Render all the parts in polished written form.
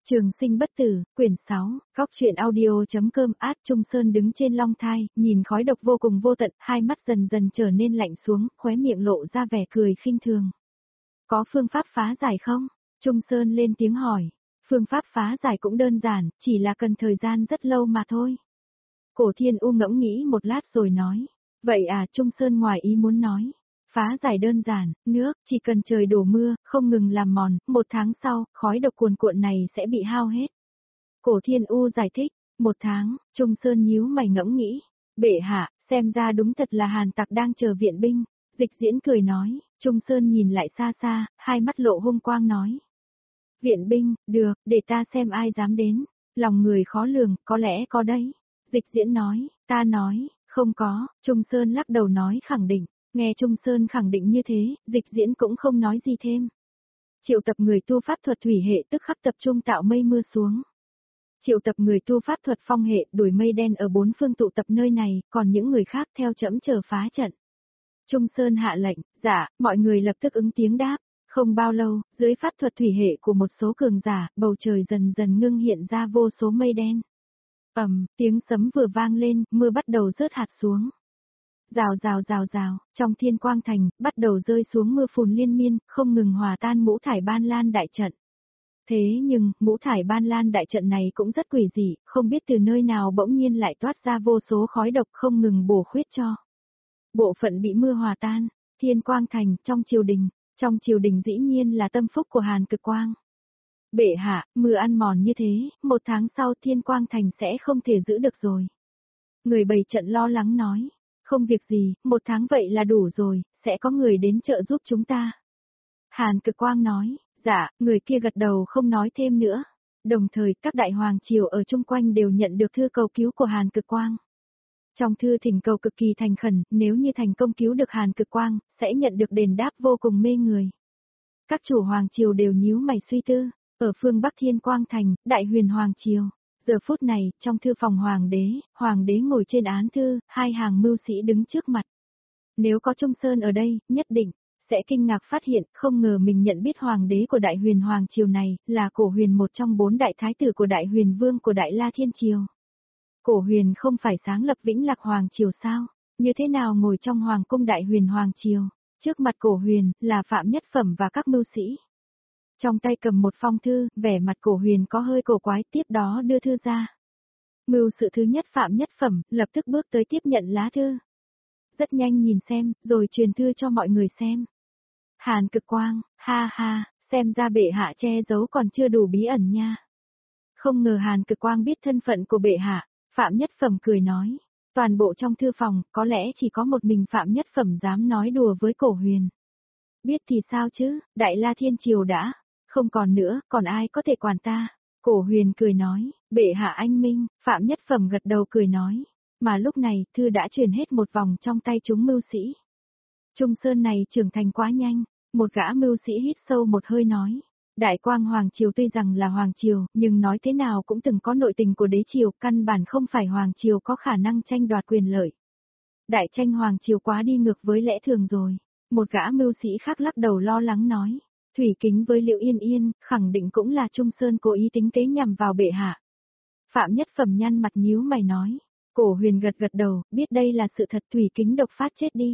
Trường sinh bất tử, quyển 6, góc truyện audio.com. Trung Sơn đứng trên long thai, nhìn khói độc vô cùng vô tận, hai mắt dần dần trở nên lạnh xuống, khóe miệng lộ ra vẻ cười khinh thường. Có phương pháp phá giải không? Trung Sơn lên tiếng hỏi. Phương pháp phá giải cũng đơn giản, chỉ là cần thời gian rất lâu mà thôi. Cổ Thiên U ngẫm nghĩ một lát rồi nói. Vậy à, Trung Sơn ngoài ý muốn nói. Phá giải đơn giản, nước, chỉ cần trời đổ mưa, không ngừng làm mòn, 1 tháng sau, khói độc cuồn cuộn này sẽ bị hao hết. Cổ Thiên U giải thích, 1 tháng, Trung Sơn nhíu mày ngẫm nghĩ. Bệ hạ, xem ra đúng thật là Hàn tặc đang chờ viện binh. Dịch Diễn cười nói, Trung Sơn nhìn lại xa xa, hai mắt lộ hung quang nói. Viện binh, được, để ta xem ai dám đến. Lòng người khó lường, có lẽ có đấy. Dịch Diễn nói, ta nói, không có, Trung Sơn lắc đầu nói khẳng định. Nghe Trung Sơn khẳng định như thế, Dịch Diễn cũng không nói gì thêm. Triệu tập người tu pháp thuật thủy hệ tức khắc tập trung tạo mây mưa xuống. Triệu tập người tu pháp thuật phong hệ đuổi mây đen ở 4 phương tụ tập nơi này, còn những người khác theo trẫm chờ phá trận. Trung Sơn hạ lệnh, dạ, mọi người lập tức ứng tiếng đáp. Không bao lâu, dưới pháp thuật thủy hệ của một số cường giả, bầu trời dần dần ngưng hiện ra vô số mây đen. Tiếng sấm vừa vang lên, mưa bắt đầu rớt hạt xuống. Rào rào rào rào, trong Thiên Quang Thành, bắt đầu rơi xuống mưa phùn liên miên, không ngừng hòa tan ngũ thải ban lan đại trận. Thế nhưng, ngũ thải ban lan đại trận này cũng rất quỷ dị, không biết từ nơi nào bỗng nhiên lại toát ra vô số khói độc không ngừng bổ khuyết cho. Bộ phận bị mưa hòa tan, Thiên Quang Thành, trong triều đình dĩ nhiên là tâm phúc của Hàn Cực Quang. Bệ hạ, mưa ăn mòn như thế, 1 tháng sau Thiên Quang Thành sẽ không thể giữ được rồi. Người bày trận lo lắng nói. Không việc gì, 1 tháng vậy là đủ rồi, sẽ có người đến trợ giúp chúng ta. Hàn Cực Quang nói, dạ, người kia gật đầu không nói thêm nữa. Đồng thời, các đại hoàng triều ở chung quanh đều nhận được thư cầu cứu của Hàn Cực Quang. Trong thư thỉnh cầu cực kỳ thành khẩn, nếu như thành công cứu được Hàn Cực Quang, sẽ nhận được đền đáp vô cùng mê người. Các chủ hoàng triều đều nhíu mày suy tư, ở phương Bắc Thiên Quang Thành, đại huyền hoàng triều. Giờ phút này, trong thư phòng hoàng đế ngồi trên án thư, 2 hàng mưu sĩ đứng trước mặt. Nếu có Trung Sơn ở đây, nhất định sẽ kinh ngạc phát hiện, không ngờ mình nhận biết hoàng đế của đại huyền hoàng triều này, là Cổ Huyền, một trong 4 đại thái tử của đại huyền vương của Đại La Thiên Triều. Cổ Huyền không phải sáng lập Vĩnh Lạc hoàng triều sao? Như thế nào ngồi trong hoàng cung đại huyền hoàng triều? Trước mặt Cổ Huyền, là Phạm Nhất Phẩm và các mưu sĩ. Trong tay cầm một phong thư, vẻ mặt Cổ Huyền có hơi cổ quái, tiếp đó đưa thư ra. Mưu sự thứ nhất Phạm Nhất Phẩm, lập tức bước tới tiếp nhận lá thư. Rất nhanh nhìn xem, rồi truyền thư cho mọi người xem. Hàn Cực Quang, ha ha, xem ra bệ hạ che giấu còn chưa đủ bí ẩn nha. Không ngờ Hàn Cực Quang biết thân phận của bệ hạ, Phạm Nhất Phẩm cười nói. Toàn bộ trong thư phòng, có lẽ chỉ có một mình Phạm Nhất Phẩm dám nói đùa với Cổ Huyền. Biết thì sao chứ, Đại La Thiên Triều đã không còn nữa, còn ai có thể quản ta? Cổ Huyền cười nói, bệ hạ anh minh, Phạm Nhất Phẩm gật đầu cười nói. Mà lúc này, thư đã truyền hết một vòng trong tay chúng mưu sĩ. Trung Sơn này trưởng thành quá nhanh, một gã mưu sĩ hít sâu một hơi nói. Đại Quang Hoàng Triều tuy rằng là Hoàng Triều, nhưng nói thế nào cũng từng có nội tình của đế triều, căn bản không phải Hoàng Triều có khả năng tranh đoạt quyền lợi. Đại tranh Hoàng Triều quá đi ngược với lẽ thường rồi. Một gã mưu sĩ khác lắc đầu lo lắng nói. Thủy kính với Liễu Yên Yên, khẳng định cũng là Trung Sơn cố ý tính kế nhằm vào bệ hạ. Phạm Nhất Phẩm nhăn mặt nhíu mày nói. Cổ Huyền gật gật đầu, biết đây là sự thật. Thủy kính độc phát chết đi.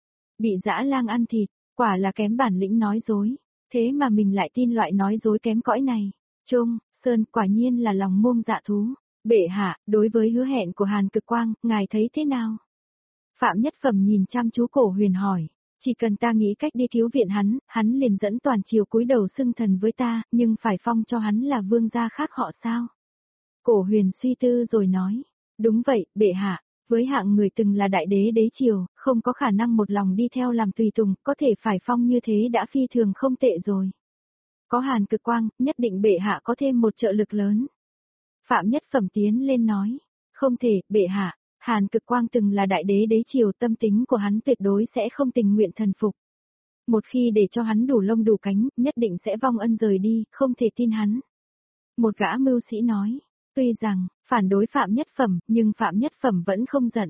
Bị dã lang ăn thịt, quả là kém bản lĩnh nói dối. Thế mà mình lại tin loại nói dối kém cõi này. Trung Sơn quả nhiên là lòng muông dạ thú. Bệ hạ, đối với hứa hẹn của Hàn Cực Quang, ngài thấy thế nào? Phạm Nhất Phẩm nhìn chăm chú Cổ Huyền hỏi. Chỉ cần ta nghĩ cách đi cứu viện hắn liền dẫn toàn triều cúi đầu xưng thần với ta, nhưng phải phong cho hắn là vương gia khác họ sao? Cổ Huyền suy tư rồi nói. Đúng vậy, bệ hạ, với hạng người từng là đại đế đế triều, không có khả năng một lòng đi theo làm tùy tùng, có thể phải phong như thế đã phi thường không tệ rồi. Có Hàn Cực Quang, nhất định bệ hạ có thêm một trợ lực lớn. Phạm Nhất Phẩm tiến lên nói. Không thể, bệ hạ. Hàn Cực Quang từng là đại đế đế triều, tâm tính của hắn tuyệt đối sẽ không tình nguyện thần phục. Một khi để cho hắn đủ lông đủ cánh, nhất định sẽ vong ân rời đi, không thể tin hắn. Một gã mưu sĩ nói, tuy rằng, phản đối Phạm Nhất Phẩm, nhưng Phạm Nhất Phẩm vẫn không giận.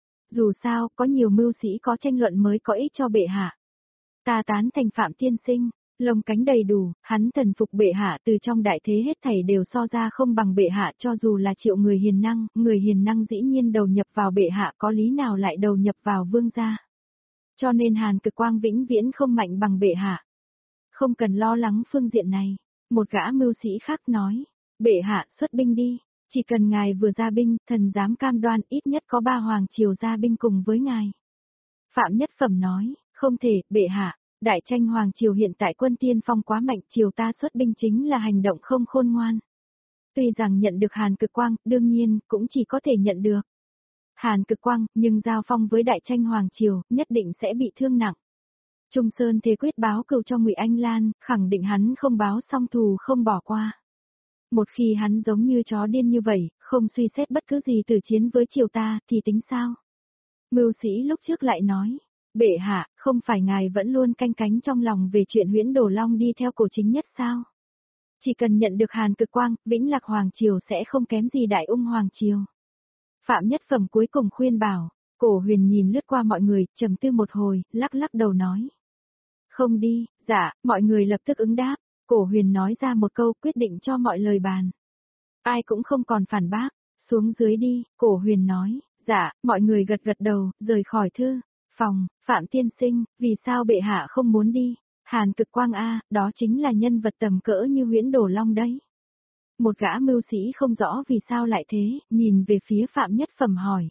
Dù sao, có nhiều mưu sĩ có tranh luận mới có ích cho bệ hạ. Ta tán thành Phạm tiên sinh, Lông cánh đầy đủ, hắn thần phục bệ hạ, từ trong đại thế hết thảy đều so ra không bằng bệ hạ, cho dù là triệu người hiền năng dĩ nhiên đầu nhập vào bệ hạ, có lý nào lại đầu nhập vào vương gia. Cho nên Hàn Cực Quang vĩnh viễn không mạnh bằng bệ hạ. Không cần lo lắng phương diện này, một gã mưu sĩ khác nói, bệ hạ xuất binh đi, chỉ cần ngài vừa ra binh, thần dám cam đoan ít nhất có 3 hoàng triều ra binh cùng với ngài. Phạm Nhất Phẩm nói, không thể, bệ hạ, Đại Tranh hoàng triều hiện tại quân tiên phong quá mạnh, triều ta xuất binh chính là hành động không khôn ngoan. Tuy rằng nhận được Hàn Cực Quang, đương nhiên, cũng chỉ có thể nhận được Hàn Cực Quang, nhưng giao phong với Đại Tranh hoàng triều, nhất định sẽ bị thương nặng. Trung Sơn thế quyết báo cừu cho Ngụy Anh Lan, khẳng định hắn không báo xong thù không bỏ qua. Một khi hắn giống như chó điên như vậy, không suy xét bất cứ gì từ chiến với triều ta, thì tính sao? Mưu sĩ lúc trước lại nói, bệ hạ, không phải ngài vẫn luôn canh cánh trong lòng về chuyện Huyễn Đồ Long đi theo Cổ Chính Nhất sao? Chỉ cần nhận được Hàn Cực Quang, Vĩnh Lạc Hoàng Triều sẽ không kém gì Đại Ung Hoàng Triều. Phạm Nhất Phẩm cuối cùng khuyên bảo, Cổ Huyền nhìn lướt qua mọi người, trầm tư một hồi, lắc lắc đầu nói. Không đi, dạ, mọi người lập tức ứng đáp. Cổ Huyền nói ra một câu quyết định cho mọi lời bàn. Ai cũng không còn phản bác, xuống dưới đi, Cổ Huyền nói, dạ, mọi người gật gật đầu, rời khỏi thư phòng. Phạm tiên sinh, vì sao bệ hạ không muốn đi? Hàn Cực Quang a, đó chính là nhân vật tầm cỡ như Huyễn Đồ Long đấy. Một gã mưu sĩ không rõ vì sao lại thế, nhìn về phía Phạm Nhất Phẩm hỏi.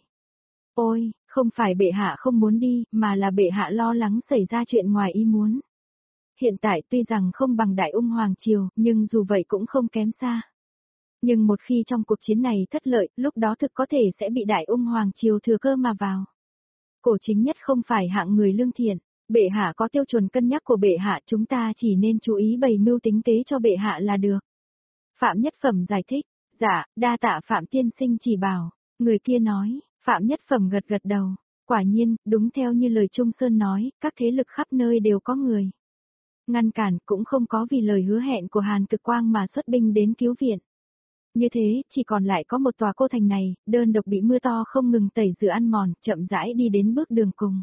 Ôi, không phải bệ hạ không muốn đi, mà là bệ hạ lo lắng xảy ra chuyện ngoài ý muốn. Hiện tại tuy rằng không bằng Đại Ung Hoàng Triều, nhưng dù vậy cũng không kém xa. Nhưng một khi trong cuộc chiến này thất lợi, lúc đó thực có thể sẽ bị Đại Ung Hoàng Triều thừa cơ mà vào. Cổ Chính Nhất không phải hạng người lương thiện, bệ hạ có tiêu chuẩn cân nhắc của bệ hạ, chúng ta chỉ nên chú ý bày mưu tính kế cho bệ hạ là được. Phạm Nhất Phẩm giải thích, dạ, đa tạ Phạm tiên sinh chỉ bảo, người kia nói, Phạm Nhất Phẩm gật gật đầu, quả nhiên, đúng theo như lời Trung Sơn nói, các thế lực khắp nơi đều có người. Ngăn cản cũng không có vì lời hứa hẹn của Hàn Cực Quang mà xuất binh đến cứu viện. Như thế, chỉ còn lại có một tòa cô thành này, đơn độc bị mưa to không ngừng tẩy rửa ăn mòn, chậm rãi đi đến bước đường cùng.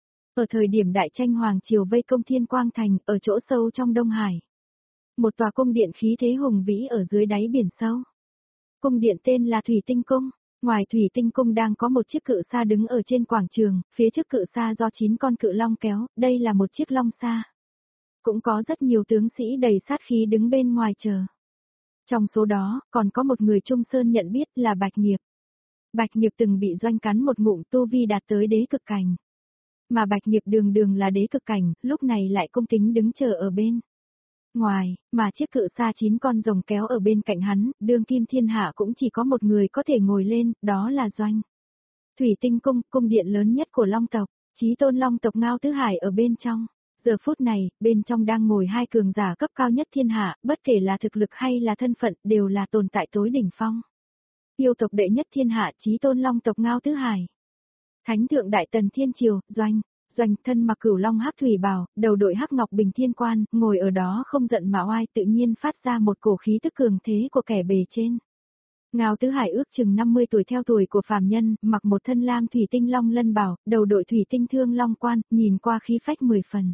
Ở thời điểm Đại Tranh Hoàng Triều vây công Thiên Quang Thành, ở chỗ sâu trong Đông Hải. Một tòa cung điện khí thế hùng vĩ ở dưới đáy biển sâu. Cung điện tên là Thủy Tinh Cung. Ngoài Thủy Tinh Cung đang có một chiếc cự sa đứng ở trên quảng trường, phía trước cự sa do 9 con cự long kéo, đây là một chiếc long sa. Cũng có rất nhiều tướng sĩ đầy sát khí đứng bên ngoài chờ. Trong số đó, còn có một người Trung Sơn nhận biết là Bạch Nghiệp. Bạch Nghiệp từng bị Doanh cắn một ngụm tu vi đạt tới đế cực cảnh. Mà Bạch Nghiệp đường đường là đế cực cảnh, lúc này lại cung kính đứng chờ ở bên ngoài, mà chiếc cự sa 9 con rồng kéo ở bên cạnh hắn, đương kim thiên hạ cũng chỉ có một người có thể ngồi lên, đó là Doanh. Thủy Tinh Cung, cung điện lớn nhất của Long tộc, Chí Tôn Long tộc Ngao Tứ Hải ở bên trong. Giờ phút này, bên trong đang ngồi 2 cường giả cấp cao nhất thiên hạ, bất kể là thực lực hay là thân phận, đều là tồn tại tối đỉnh phong. Yêu tộc đệ nhất thiên hạ, Chí Tôn Long tộc Ngao Tứ Hải. Thánh thượng Đại Tần Thiên Triều, Doanh thân mặc cửu long hắc thủy bào, đầu đội hắc ngọc bình thiên quan, ngồi ở đó không giận mà oai, tự nhiên phát ra một cổ khí tức cường thế của kẻ bề trên. Ngao Tứ Hải ước chừng 50 tuổi theo tuổi của phàm nhân, mặc một thân lam thủy tinh long lân bào, đầu đội thủy tinh thương long quan, nhìn qua khí phách 10 phần.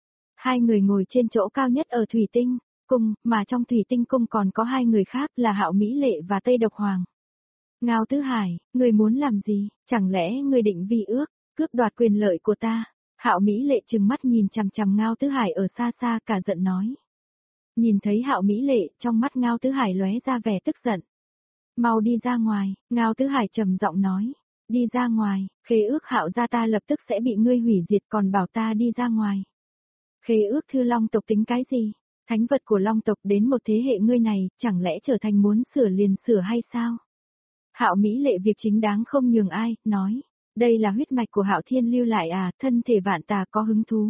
2 người ngồi trên chỗ cao nhất ở Thủy Tinh Cung, mà trong Thủy Tinh Cung còn có 2 người khác là Hạo Mỹ Lệ và Tây Độc Hoàng. Ngao Tứ Hải, người muốn làm gì, chẳng lẽ người định vi ước, cướp đoạt quyền lợi của ta? Hạo Mỹ Lệ trừng mắt nhìn chằm chằm Ngao Tứ Hải ở xa xa cả giận nói. Nhìn thấy Hạo Mỹ Lệ, trong mắt Ngao Tứ Hải lóe ra vẻ tức giận. Mau đi ra ngoài, Ngao Tứ Hải trầm giọng nói. Đi ra ngoài, khế ước Hạo gia ta lập tức sẽ bị ngươi hủy diệt, còn bảo ta đi ra ngoài. Khế ước thư Long tộc tính cái gì? Thánh vật của Long tộc đến một thế hệ ngươi này, chẳng lẽ trở thành muốn sửa liền sửa hay sao? Hạo Mỹ Lệ việc chính đáng không nhường ai, nói. Đây là huyết mạch của Hạo Thiên lưu lại à, thân thể vạn tà có hứng thú.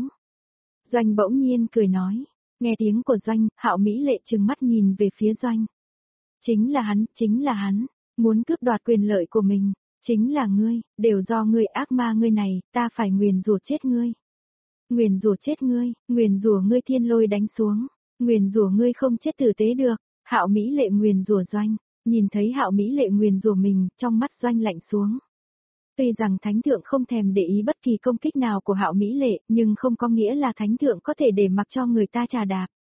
Doanh bỗng nhiên cười nói. Nghe tiếng của Doanh, Hạo Mỹ Lệ trừng mắt nhìn về phía Doanh. Chính là hắn, muốn cướp đoạt quyền lợi của mình, chính là ngươi, đều do ngươi ác ma ngươi này, ta phải nguyền rủa chết ngươi. Nguyền rủa chết ngươi, nguyền rủa ngươi thiên lôi đánh xuống, nguyền rủa ngươi không chết tử tế được. Hạo Mỹ Lệ nguyền rủa Doanh, nhìn thấy Hạo Mỹ Lệ nguyền rủa mình, trong mắt Doanh lạnh xuống. Tuy rằng Thánh Thượng không thèm để ý bất kỳ công kích nào của Hạo Mỹ Lệ, nhưng không có nghĩa là Thánh Thượng có thể để mặc cho người ta trà đạp.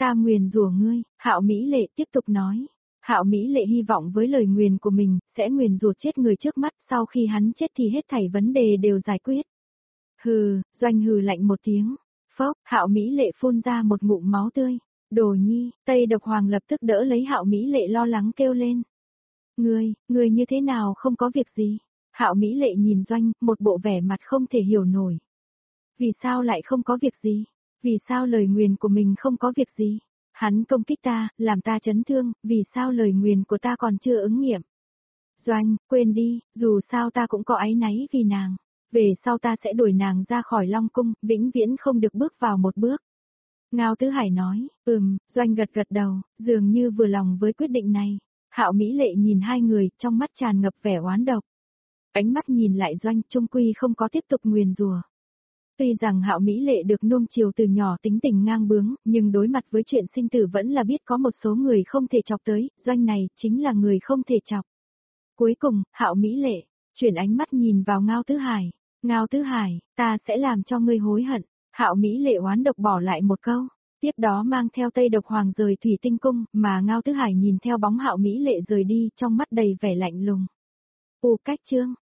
Ta nguyền rủa ngươi, Hạo Mỹ Lệ tiếp tục nói. Hạo Mỹ Lệ hy vọng với lời nguyền của mình, sẽ nguyền rủa chết người trước mắt, sau khi hắn chết thì hết thảy vấn đề đều giải quyết. Hừ, Doanh hừ lạnh một tiếng. Phốc, Hạo Mỹ Lệ phun ra một ngụm máu tươi. Đồ nhi, Tây Độc Hoàng lập tức đỡ lấy Hạo Mỹ Lệ lo lắng kêu lên. Ngươi như thế nào không có việc gì? Hạo Mỹ Lệ nhìn Doanh, một bộ vẻ mặt không thể hiểu nổi. Vì sao lại không có việc gì? Vì sao lời nguyền của mình không có việc gì? Hắn công kích ta, làm ta chấn thương, vì sao lời nguyền của ta còn chưa ứng nghiệm? Doanh, quên đi, dù sao ta cũng có áy náy vì nàng. Về sau ta sẽ đuổi nàng ra khỏi Long Cung, vĩnh viễn không được bước vào một bước. Ngao Tứ Hải nói, Doanh gật gật đầu, dường như vừa lòng với quyết định này. Hạo Mỹ Lệ nhìn hai người, trong mắt tràn ngập vẻ oán độc. Ánh mắt nhìn lại Doanh, trung quy không có tiếp tục nguyền rủa. Tuy rằng Hạo Mỹ Lệ được nuông chiều từ nhỏ tính tình ngang bướng, nhưng đối mặt với chuyện sinh tử vẫn là biết có một số người không thể chọc tới, Doanh này chính là người không thể chọc. Cuối cùng, Hạo Mỹ Lệ chuyển ánh mắt nhìn vào Ngao Tứ Hải. Ngao Tứ Hải, ta sẽ làm cho ngươi hối hận. Hạo Mỹ Lệ oán độc bỏ lại một câu, tiếp đó mang theo Tây Độc Hoàng rời Thủy Tinh Cung, mà Ngao Tứ Hải nhìn theo bóng Hạo Mỹ Lệ rời đi, trong mắt đầy vẻ lạnh lùng. Cách chương